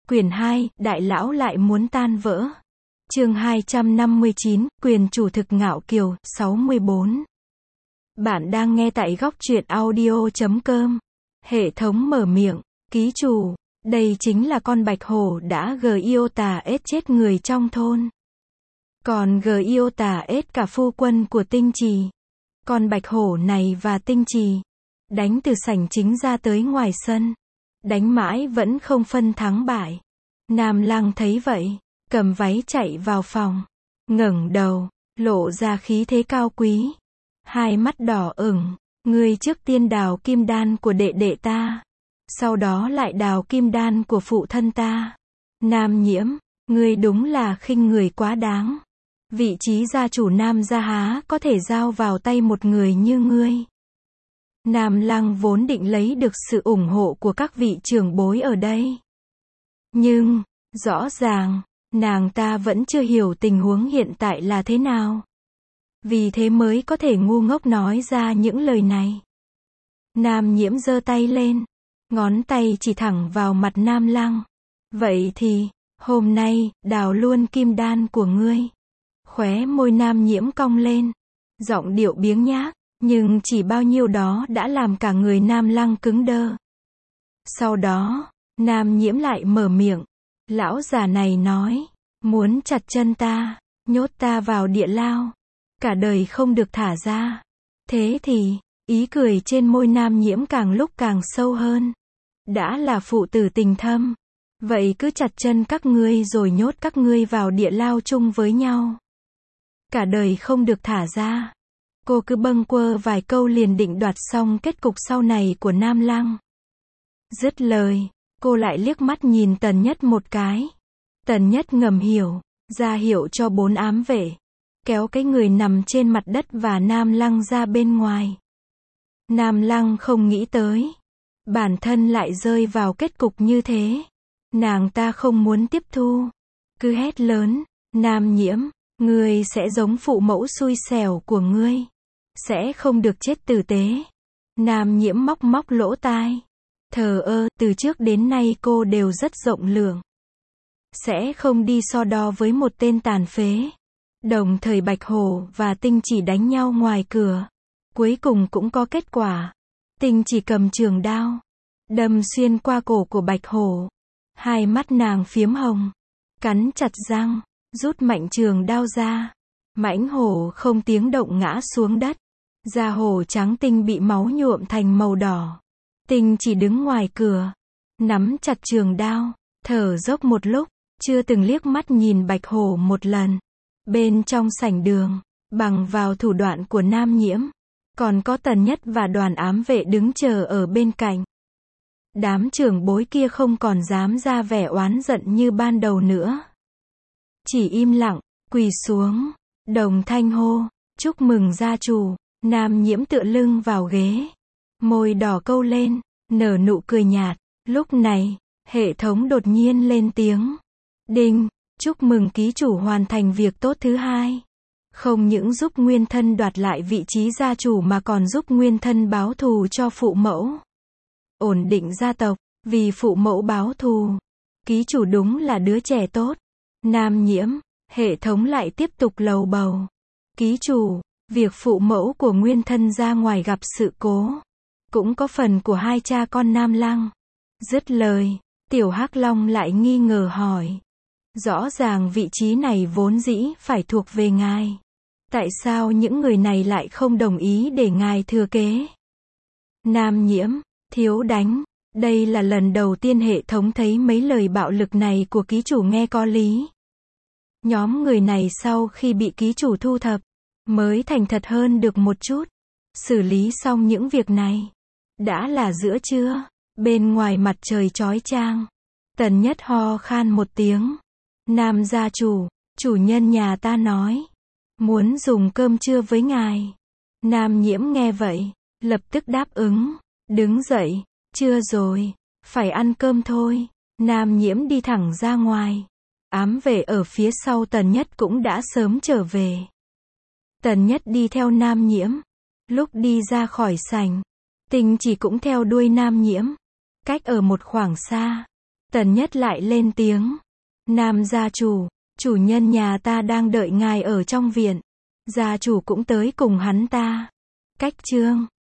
Quyển 2, Đại lão lại muốn tan vỡ. Chương 259, Quyền chủ thực ngạo kiều, 64. Bạn đang nghe tại góc truyện audio.com. Hệ thống mở miệng, ký chủ, đây chính là con bạch hổ đã yêu tà ết chết người trong thôn. Còn yêu tà ết cả phu quân của Tinh Trì. Con bạch hổ này và Tinh Trì đánh từ sảnh chính ra tới ngoài sân. Đánh mãi vẫn không phân thắng bại. Nam Lăng thấy vậy, cầm váy chạy vào phòng, ngẩng đầu, lộ ra khí thế cao quý. Hai mắt đỏ ửng, ngươi trước tiên đào kim đan của đệ đệ ta, sau đó lại đào kim đan của phụ thân ta. Nam Nhiễm, ngươi đúng là khinh người quá đáng. Vị trí gia chủ Nam gia há có thể giao vào tay một người như ngươi. Nam Lăng vốn định lấy được sự ủng hộ của các vị trưởng bối ở đây. Nhưng, rõ ràng, nàng ta vẫn chưa hiểu tình huống hiện tại là thế nào. Vì thế mới có thể ngu ngốc nói ra những lời này. Nam Nhiễm giơ tay lên, ngón tay chỉ thẳng vào mặt Nam Lăng. Vậy thì, hôm nay, đào luôn kim đan của ngươi. Khóe môi Nam Nhiễm cong lên, giọng điệu biếng nhác. Nhưng chỉ bao nhiêu đó đã làm cả người Nam Lăng cứng đơ. Sau đó, Nam Nhiễm lại mở miệng. Lão già này nói, muốn chặt chân ta, nhốt ta vào địa lao, cả đời không được thả ra. Thế thì, ý cười trên môi Nam Nhiễm càng lúc càng sâu hơn. Đã là phụ tử tình thâm, vậy cứ chặt chân các ngươi rồi nhốt các ngươi vào địa lao chung với nhau. Cả đời không được thả ra. Cô cứ bâng quơ vài câu liền định đoạt xong kết cục sau này của Nam Lăng. Dứt lời, cô lại liếc mắt nhìn Tần Nhất một cái. Tần Nhất ngầm hiểu, ra hiệu cho 4 ám vệ, kéo cái người nằm trên mặt đất và Nam Lăng ra bên ngoài. Nam Lăng không nghĩ tới, bản thân lại rơi vào kết cục như thế. Nàng ta không muốn tiếp thu, cứ hét lớn, Nam Nhiễm, ngươi sẽ giống phụ mẫu xui xẻo của ngươi. Sẽ không được chết tử tế. Nam Nhiễm móc lỗ tai. Thờ ơ, từ trước đến nay cô đều rất rộng lượng. Sẽ không đi so đo với một tên tàn phế. Đồng thời Bạch Hổ và Tinh Chỉ đánh nhau ngoài cửa. Cuối cùng cũng có kết quả. Tinh Chỉ cầm trường đao, đâm xuyên qua cổ của Bạch Hổ. Hai mắt nàng phiếm hồng, cắn chặt răng, rút mạnh trường đao ra. Mãnh hổ không tiếng động ngã xuống đất. Da hổ trắng tinh bị máu nhuộm thành màu đỏ. Tinh chỉ đứng ngoài cửa, nắm chặt trường đao, thở dốc một lúc, chưa từng liếc mắt nhìn Bạch Hổ một lần. Bên trong sảnh đường, bằng vào thủ đoạn của Nam Nhiễm, còn có Tần Nhất và đoàn ám vệ đứng chờ ở bên cạnh. Đám trưởng bối kia không còn dám ra vẻ oán giận như ban đầu nữa. Chỉ im lặng, quỳ xuống, đồng thanh hô, chúc mừng gia chủ. Nam Nhiễm tựa lưng vào ghế, môi đỏ câu lên, nở nụ cười nhạt. Lúc này, hệ thống đột nhiên lên tiếng. Đinh, chúc mừng ký chủ hoàn thành việc tốt thứ 2. Không những giúp nguyên thân đoạt lại vị trí gia chủ mà còn giúp nguyên thân báo thù cho phụ mẫu. Ổn định gia tộc, vì phụ mẫu báo thù. Ký chủ đúng là đứa trẻ tốt. Nam Nhiễm, hệ thống lại tiếp tục lầu bầu. Ký chủ, việc phụ mẫu của nguyên thân ra ngoài gặp sự cố, cũng có phần của hai cha con Nam Lăng. Dứt lời, Tiểu Hắc Long lại nghi ngờ hỏi. Rõ ràng vị trí này vốn dĩ phải thuộc về ngài. Tại sao những người này lại không đồng ý để ngài thừa kế? Nam Nhiễm, thiếu đánh. Đây là lần đầu tiên hệ thống thấy mấy lời bạo lực này của ký chủ nghe có lý. Nhóm người này sau khi bị ký chủ thu thập, mới thành thật hơn được một chút. Xử lý xong những việc này, đã là giữa trưa, bên ngoài mặt trời chói chang. Tần Nhất ho khan một tiếng. Nam gia chủ, chủ nhân nhà ta nói, muốn dùng cơm trưa với ngài. Nam Nhiễm nghe vậy, lập tức đáp ứng, đứng dậy, trưa rồi, phải ăn cơm thôi. Nam Nhiễm đi thẳng ra ngoài. Ám vệ ở phía sau Tần Nhất cũng đã sớm trở về. Tần Nhất đi theo Nam Nhiễm. Lúc đi ra khỏi sảnh, Tinh Chỉ cũng theo đuôi Nam Nhiễm. Cách ở một khoảng xa, Tần Nhất lại lên tiếng. Nam gia chủ, chủ nhân nhà ta đang đợi ngài ở trong viện. Gia chủ cũng tới cùng hắn ta. Cách chương